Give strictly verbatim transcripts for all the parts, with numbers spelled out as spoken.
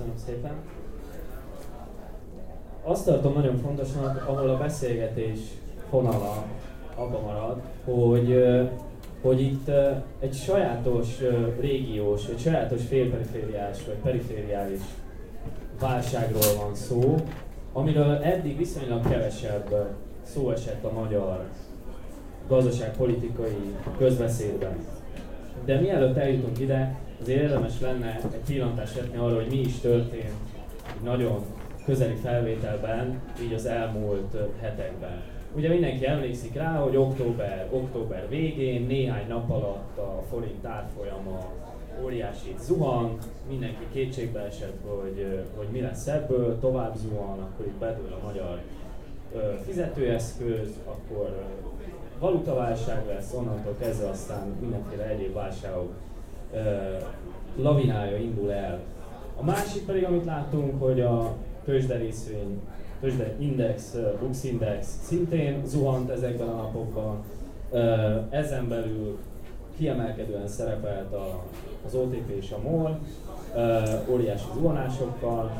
Köszönöm szépen. Azt tartom nagyon fontosnak, ahol a beszélgetés fonala abba marad, hogy, hogy itt egy sajátos régiós, egy sajátos félperifériás vagy perifériális válságról van szó, amiről eddig viszonylag kevesebb szó esett a magyar gazdaságpolitikai közbeszédben. De mielőtt eljutunk ide, azért érdemes lenne egy pillantást vetni arra, hogy mi is történt nagyon közeli felvételben, így az elmúlt hetekben. Ugye mindenki emlékszik rá, hogy október, október végén, néhány nap alatt a forint árfolyama óriásit zuhan, mindenki kétségbe esett, hogy, hogy mi lesz ebből, tovább zuhan, akkor itt bedől a magyar fizetőeszköz, akkor valutaválság lesz, onnantól kezdve aztán mindenféle egyéb válságok lavinája indul el. A másik pedig, amit látunk, hogy a tőzsderészvény, tőzsdeindex, Bux Index szintén zuhant ezekben a napokban. Ezen belül kiemelkedően szerepelt a, az o té pé és a MOL, óriási zuhanásokkal.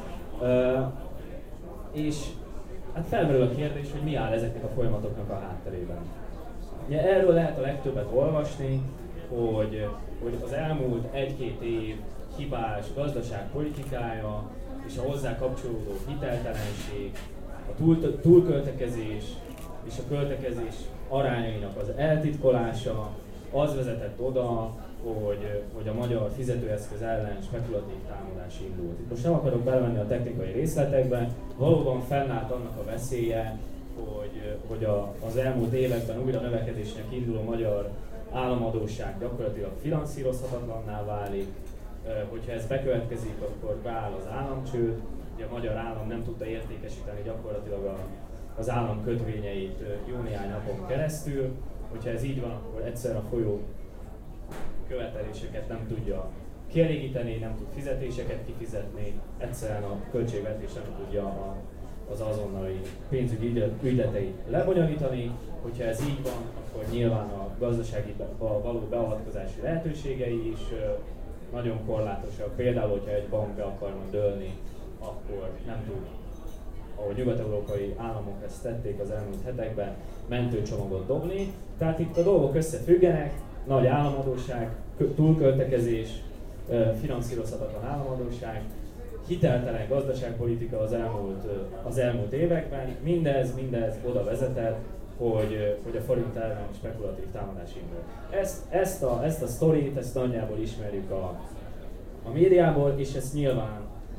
És hát felmerül a kérdés, hogy mi áll ezeknek a folyamatoknak a hátterében. Ugye erről lehet a legtöbbet olvasni, hogy, hogy az elmúlt egy-két év hibás gazdaságpolitikája és a hozzá kapcsolódó hiteltelenség, a túl, túlköltekezés és a költekezés arányainak az eltitkolása az vezetett oda, hogy, hogy a magyar fizetőeszköz ellen spekulatív támadás indult. Itt most nem akarok belemenni a technikai részletekbe, valóban fennállt annak a veszélye, hogy, hogy a, az elmúlt években újra növekedésnek induló magyar államadósság gyakorlatilag finanszírozhatatlanná válik. Hogyha ez bekövetkezik, akkor beáll az államcsőd. Ugye a magyar állam nem tudta értékesíteni gyakorlatilag a, az állam kötvényeit jó néhány napon keresztül. Hogyha ez így van, akkor egyszer a folyó követeléseket nem tudja kielégíteni, nem tud fizetéseket kifizetni, egyszerűen a költségvetés nem tudja a, az azonnali pénzügyi ügyleteit lebonyolítani. Hogyha ez így van, akkor nyilván a gazdasági való beavatkozási lehetőségei is nagyon korlátosak. Például, hogyha egy bank be akarna dőlni, akkor nem tud, ahogy nyugat-európai államok ezt tették az elmúlt hetekben, mentőcsomagot dobni. Tehát itt a dolgok összefüggenek, nagy államadósság, túlköltekezés, finanszírozhatatlan államadósság, hiteltelen gazdaságpolitika az elmúlt, az elmúlt években. Mindez, mindez oda vezetett, hogy, hogy a forint ellen spekulatív támadás indul. Ezt, ezt a, ezt a sztorit, ezt nagyjából ismerjük a, a médiából, és ez nyilván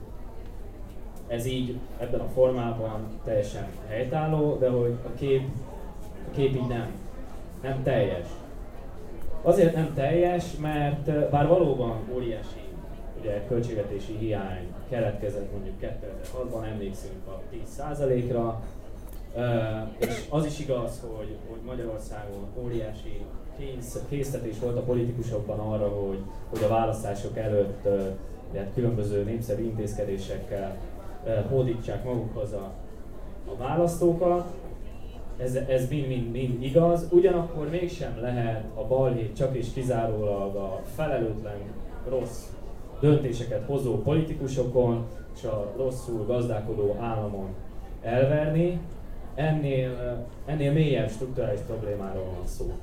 ez így ebben a formában teljesen helytálló, de hogy a kép, a kép így nem, nem teljes. Azért nem teljes, mert bár valóban óriási ugye, költségvetési hiány keletkezett mondjuk kétezer-hatban, emlékszünk a tíz százalékra, Uh, és az is igaz, hogy, hogy Magyarországon óriási kész, késztetés volt a politikusokban arra, hogy, hogy a választások előtt uh, különböző népszerű intézkedésekkel uh, hódítsák magukhoz a, a választókat. Ez, ez mind, mind, mind igaz, ugyanakkor mégsem lehet a balhét csak és kizárólag a felelőtlen, rossz döntéseket hozó politikusokon és a rosszul gazdálkodó államon elverni. Ennél, ennél mélyebb strukturális problémáról van szó.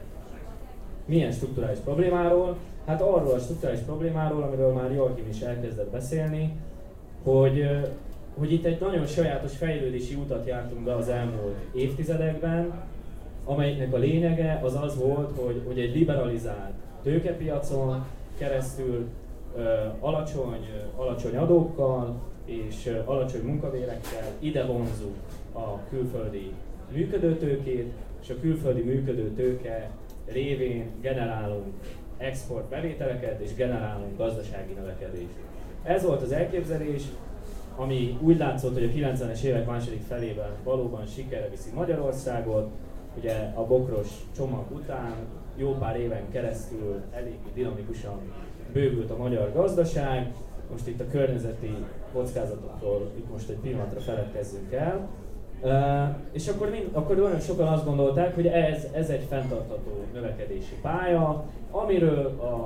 Milyen strukturális problémáról? Hát arról a strukturális problémáról, amiről már Joachim is elkezdett beszélni, hogy, hogy itt egy nagyon sajátos fejlődési utat jártunk be az elmúlt évtizedekben, amelynek a lényege az az volt, hogy, hogy egy liberalizált tőkepiacon keresztül ö, alacsony, ö, alacsony adókkal és ö, alacsony munkabérekkel ide vonzuk a külföldi működőtőkét, és a külföldi működőtőke révén generálunk exportbevételeket és generálunk gazdasági növekedést. Ez volt az elképzelés, ami úgy látszott, hogy a kilencvenes évek második felében valóban sikerre viszi Magyarországot. Ugye a bokros csomag után jó pár éven keresztül elég dinamikusan bővült a magyar gazdaság. Most itt a környezeti kockázatokról itt most egy pillanatra feledkezzünk el. Uh, és akkor, mind, akkor nagyon sokan azt gondolták, hogy ez, ez egy fenntartható növekedési pálya, amiről a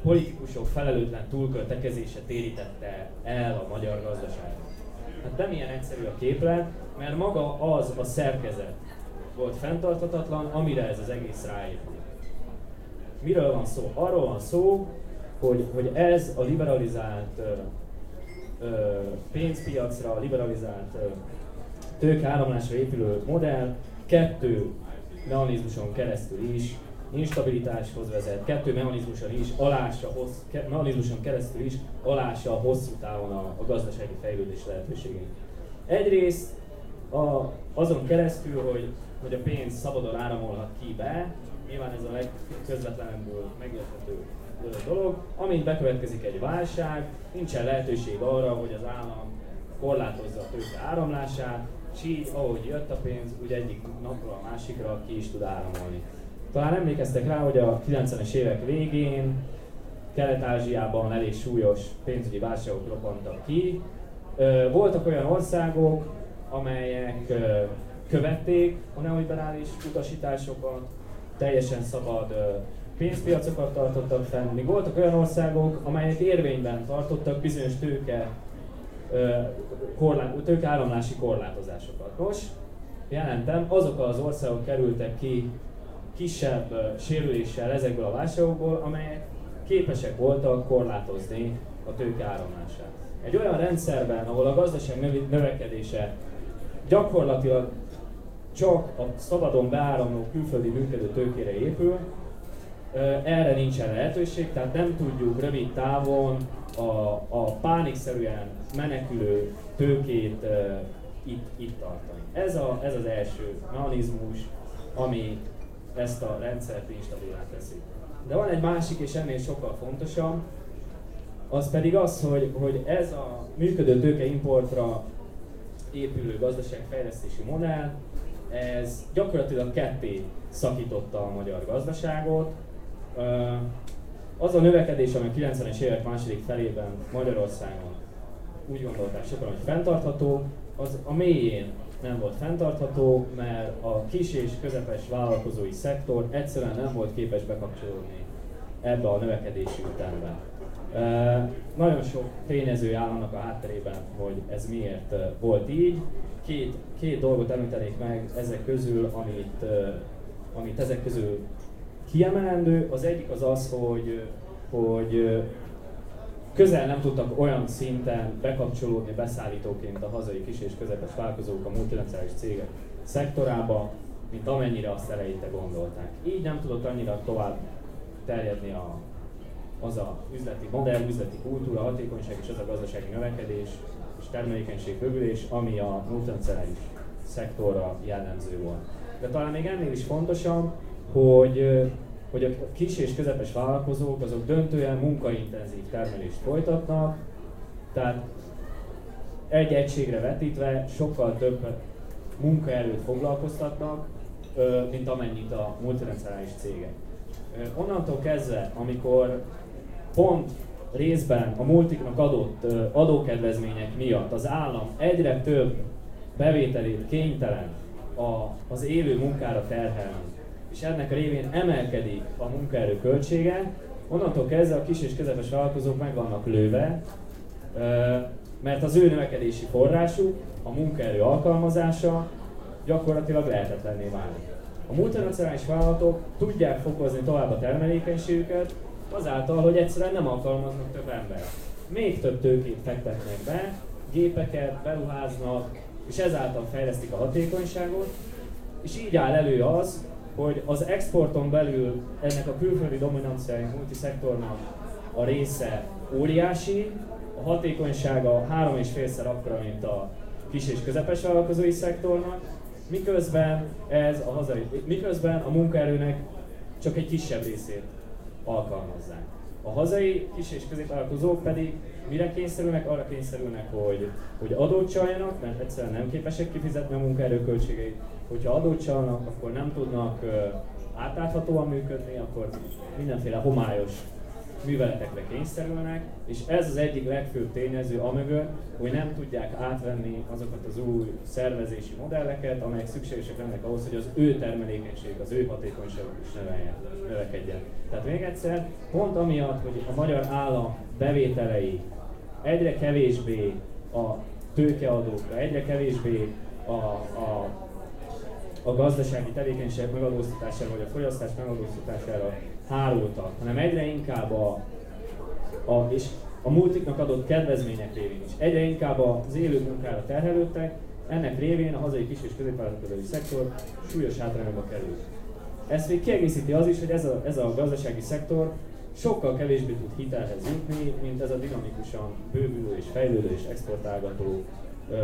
politikusok felelőtlen túlköltekezése térítette el a magyar gazdaságot. Hát nem ilyen egyszerű a képlet, mert maga az a szerkezet volt fenntarthatatlan, amire ez az egész ráépül. Miről van szó? Arról van szó, hogy, hogy ez a liberalizált ö, ö, pénzpiacra, liberalizált ö, tőkeáramlásra épülő modell kettő mechanizmuson keresztül is instabilitáshoz vezet, kettő mechanizmuson is alássa, hossz, ke, mechanizmuson keresztül is alássa hosszú távon a, a gazdasági fejlődés lehetőségét. Egyrészt a, azon keresztül, hogy, hogy a pénz szabadon áramolhat ki be, nyilván ez a legközvetlenebbül megérthető dolog, amint bekövetkezik egy válság, nincsen lehetőség arra, hogy az állam korlátozza a tőke áramlását, és így, ahogy jött a pénz, úgy egyik napról a másikra ki is tud áramolni. Talán emlékeztek rá, hogy a kilencvenes évek végén Kelet-Ázsiában elég súlyos pénzügyi válságok robbantak ki. Voltak olyan országok, amelyek követték a neoliberális utasításokat, teljesen szabad pénzpiacokat tartottak fenn, míg voltak olyan országok, amelyek érvényben tartottak bizonyos tőke, korlát, tőke áramlási korlátozásokat. Nos, jelentem, azok az országok kerültek ki kisebb sérüléssel ezekből a válságokból, amelyek képesek voltak korlátozni a tőke áramlását. Egy olyan rendszerben, ahol a gazdaság növekedése gyakorlatilag csak a szabadon beáramló külföldi működő tőkére épül, erre nincsen lehetőség, tehát nem tudjuk rövid távon a, a pánikszerűen menekülő tőkét uh, itt, itt tartani. Ez, a, ez az első mechanizmus, ami ezt a rendszert instabilá teszi. De van egy másik és ennél sokkal fontosabb, az pedig az, hogy, hogy ez a működő tőkeimportra épülő gazdaságfejlesztési modell, ez gyakorlatilag ketté szakította a magyar gazdaságot. Az a növekedés, ami a kilencvenes évek második felében Magyarországon úgy gondolták sokan, hogy fenntartható, az a mélyén nem volt fenntartható, mert a kis és közepes vállalkozói szektor egyszerűen nem volt képes bekapcsolódni ebbe a növekedési ütembe. E, nagyon sok tényező áll annak a hátterében, hogy ez miért volt így. Két, két dolgot említenék meg ezek közül, amit, amit ezek közül kiemelendő. Az egyik az az, hogy, hogy közel nem tudtak olyan szinten bekapcsolódni beszállítóként a hazai kis és közepes vállalkozók a multinacionális cégek szektorába, mint amennyire azt eleinte gondolták. Így nem tudott annyira tovább terjedni a, az a üzleti modell, üzleti kultúra, hatékonyság és az a gazdasági növekedés és termelékenység bővülés, ami a multinacionális szektorra jellemző volt. De talán még ennél is fontosabb, hogy hogy a kis és közepes vállalkozók azok döntően munkaintenzív termelést folytatnak, tehát egy egységre vetítve sokkal több munkaerőt foglalkoztatnak, mint amennyit a multinacionális cégek. Onnantól kezdve, amikor pont részben a multiknak adott adókedvezmények miatt az állam egyre több bevételét kénytelen az élő munkára terhelni, és ennek a révén emelkedik a munkaerő költsége, onnantól kezdve a kis és közepes vállalkozók meg vannak lőve, mert az ő növekedési forrásuk, a munkaerő alkalmazása gyakorlatilag lehetetlenné válik. A multinacionális vállalatok tudják fokozni tovább a termelékenységüket azáltal, hogy egyszerűen nem alkalmaznak több embert. Még több tőkét fektetnek be, gépeket beruháznak, és ezáltal fejlesztik a hatékonyságot, és így áll elő az, hogy az exporton belül ennek a külföldi dominanciájú multiszektornak a része óriási, a hatékonysága három és félszer akkora, mint a kis és közepes vállalkozói szektornak, miközben, ez a hazai, miközben a munkaerőnek csak egy kisebb részét alkalmazzák. A hazai kis és középvállalkozók pedig mire kényszerülnek? Arra kényszerülnek, hogy, hogy adót csaljanak, mert egyszerűen nem képesek kifizetni a munkaerő költségeit. Hogyha adót csalnak, akkor nem tudnak uh, átláthatóan működni, akkor mindenféle homályos műveletekre kényszerülnek, és ez az egyik legfőbb tényező amögött, hogy nem tudják átvenni azokat az új szervezési modelleket, amelyek szükségesek lennek ahhoz, hogy az ő termelékenység, az ő hatékonyságuk is növeljen, növekedjen. Tehát még egyszer, pont amiatt, hogy a magyar állam bevételei egyre kevésbé a tőkeadókra, egyre kevésbé a, a, a gazdasági tevékenység megadóztatására vagy a fogyasztás megadóztatására hálódtak, hanem egyre inkább a, a, és a multiknak adott kedvezmények révén is egyre inkább az élő munkára terhelődtek, ennek révén a hazai kis- és középvállalkozói szektor súlyos hátrányba került. Ezt még kiegészíti az is, hogy ez a, ez a gazdasági szektor sokkal kevésbé tud hitelhez jutni, mint ez a dinamikusan bővülő és fejlődő és exportálgató uh,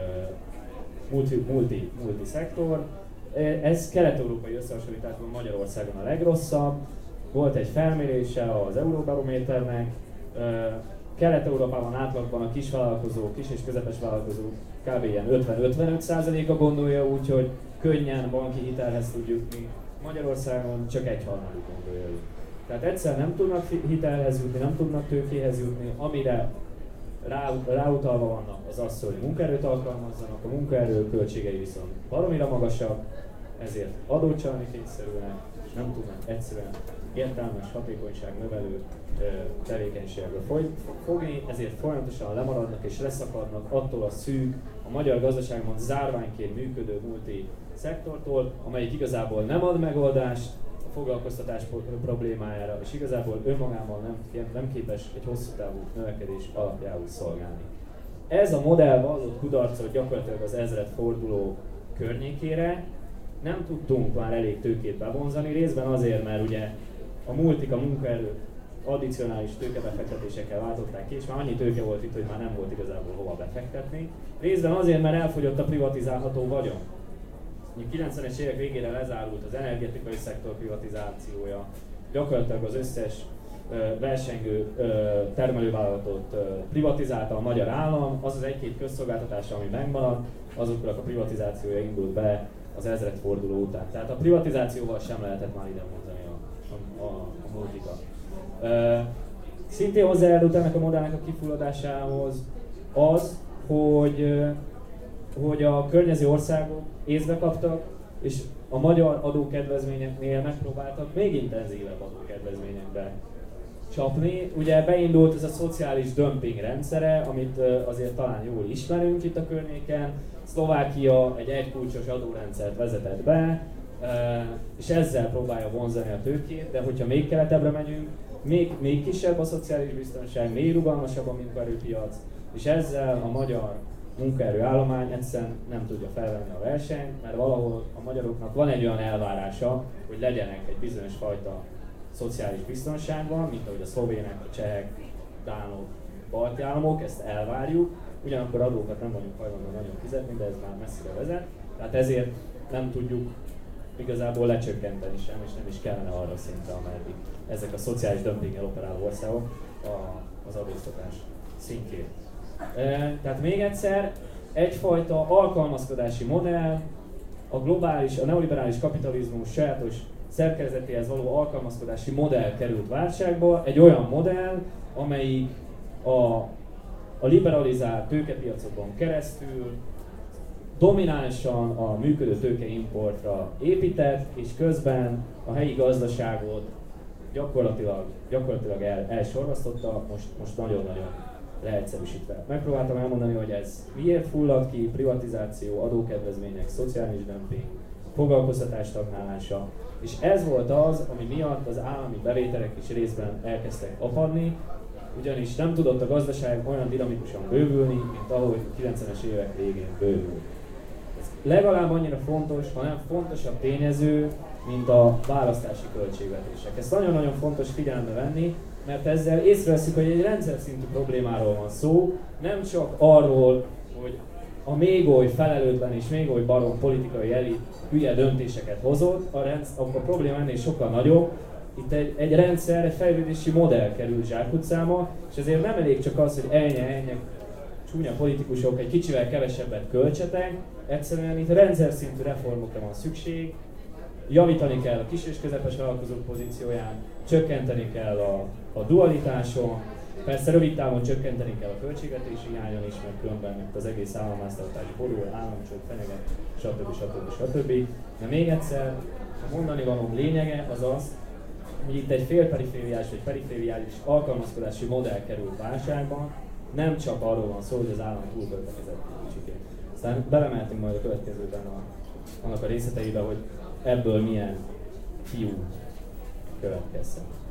multi, multi, multi szektor. Ez kelet-európai összehasonlításban Magyarországon a legrosszabb. Volt egy felmérése az Euróbarométernek. Uh, Kelet-Európában átlagban a kisvállalkozók, kis és közepes vállalkozók kb. Ilyen ötven-ötvenöt százaléka gondolja úgy, hogy könnyen banki hitelhez tud jutni. Magyarországon csak egyharmaduk gondolja úgy. Tehát egyszer nem tudnak hitelhez jutni, nem tudnak tőkéhez jutni, amire rá, ráutalva vannak az az, hogy munkaerőt alkalmazzanak, a munkaerő költségei viszont baromira magasak, ezért adócsalni kényszerülnek, és nem tudnak egyszerűen értelmes, hatékonyság növelő tevékenységből fogni, ezért folyamatosan lemaradnak és leszakadnak attól a szűk, a magyar gazdaságban zárványként működő multi szektortól, amelyik igazából nem ad megoldást a foglalkoztatás problémájára, és igazából önmagában nem, nem képes egy hosszú távú növekedés alapjául szolgálni. Ez a modell vallott kudarcot gyakorlatilag az ezredforduló környékére. Nem tudtunk már elég tőkét bevonzani, részben azért, mert ugye a multik a munkaerő addicionális tőkebefektetésekkel váltották ki, és már annyi tőke volt itt, hogy már nem volt igazából hova befektetni. Részben azért, mert elfogyott a privatizálható vagyon. A kilencvenes évek végére lezárult az energetikai szektor privatizációja, gyakorlatilag az összes ö, versengő ö, termelővállalatot ö, privatizálta a magyar állam, az az egy-két közszolgáltatása, ami megmaradt, azoknak a privatizációja indult be az ezredforduló után. Tehát a privatizációval sem lehetett már ide mondani a, a, a, a multikat. Uh, szintén hozzájárult ennek a modellnek a kifulladásához az, hogy, uh, hogy a környező országok észbe kaptak, és a magyar adókedvezményeknél megpróbáltak még intenzívebb adókedvezményekbe csapni. Ugye beindult ez a szociális dömping rendszere, amit uh, azért talán jól ismerünk itt a környéken. Szlovákia egy egykulcsos adórendszert vezetett be, uh, és ezzel próbálja vonzani a tőkét, de hogyha még keletebbre megyünk, Még, még kisebb a szociális biztonság, még rugalmasabb a munkaerőpiac, és ezzel a magyar munkaerőállomány egyszerűen nem tudja felvenni a versenyt, mert valahol a magyaroknak van egy olyan elvárása, hogy legyenek egy bizonyos fajta szociális biztonságban, mint ahogy a szlovének, a csehek, dánok, balti államok, ezt elvárjuk, ugyanakkor adókat nem vagyunk hajlandóak nagyon fizetni, de ez már messzire vezet, tehát ezért nem tudjuk igazából lecsökkenteni sem, és nem is kellene arra szintre, ameddig ezek a szociális dömpinggel operáló országok a, az adóztatás szintjén. E, tehát még egyszer, egyfajta alkalmazkodási modell, a globális, a neoliberális kapitalizmus sajátos szerkezetéhez való alkalmazkodási modell került válságba, egy olyan modell, amelyik a, a liberalizált tőkepiacokon keresztül dominánsan a működő tőkeimportra épített, és közben a helyi gazdaságot gyakorlatilag, gyakorlatilag el, elsorvasztotta, most, most nagyon-nagyon leegyszerűsítve. Megpróbáltam elmondani, hogy ez miért fulladt ki, privatizáció, adókedvezmények, szociális dömping, foglalkoztatás stagnálása, és ez volt az, ami miatt az állami bevételek is részben elkezdtek apadni, ugyanis nem tudott a gazdaság olyan dinamikusan bővülni, mint ahogy a kilencvenes évek végén bővült. Ez legalább annyira fontos, hanem fontosabb tényező, mint a választási költségvetések. Ezt nagyon-nagyon fontos figyelembe venni, mert ezzel észreveszünk, hogy egy rendszer szintű problémáról van szó, nem csak arról, hogy a még oly felelőtlen és még oly barom politikai elit hülye döntéseket hozott, a, rendsz, a probléma ennél sokkal nagyobb. Itt egy, egy rendszer, egy fejlődési modell kerül zsákutcába, és ezért nem elég csak az, hogy ennyi, ennyi csúnya politikusok egy kicsivel kevesebbet költsetek, egyszerűen itt rendszer szintű reformokra van szükség, javítani kell a kis és közepes vállalkozók pozícióján, csökkenteni kell a, a dualitáson, persze rövid távon csökkenteni kell a költségvetési hiányon is, mert különben az egész államháztartási borul, államcsőd, fenyeget, stb. stb. stb. De még egyszer, a mondani valóm lényege az az, hogy itt egy félperifériális vagy perifériális alkalmazkodási modell kerül válságban, nem csak arról van szó, hogy az állam túlköltekezett kicsikét. Aztán belemeltünk majd a következőben a, annak a részleteibe, hogy ebből milyen fiú következzen.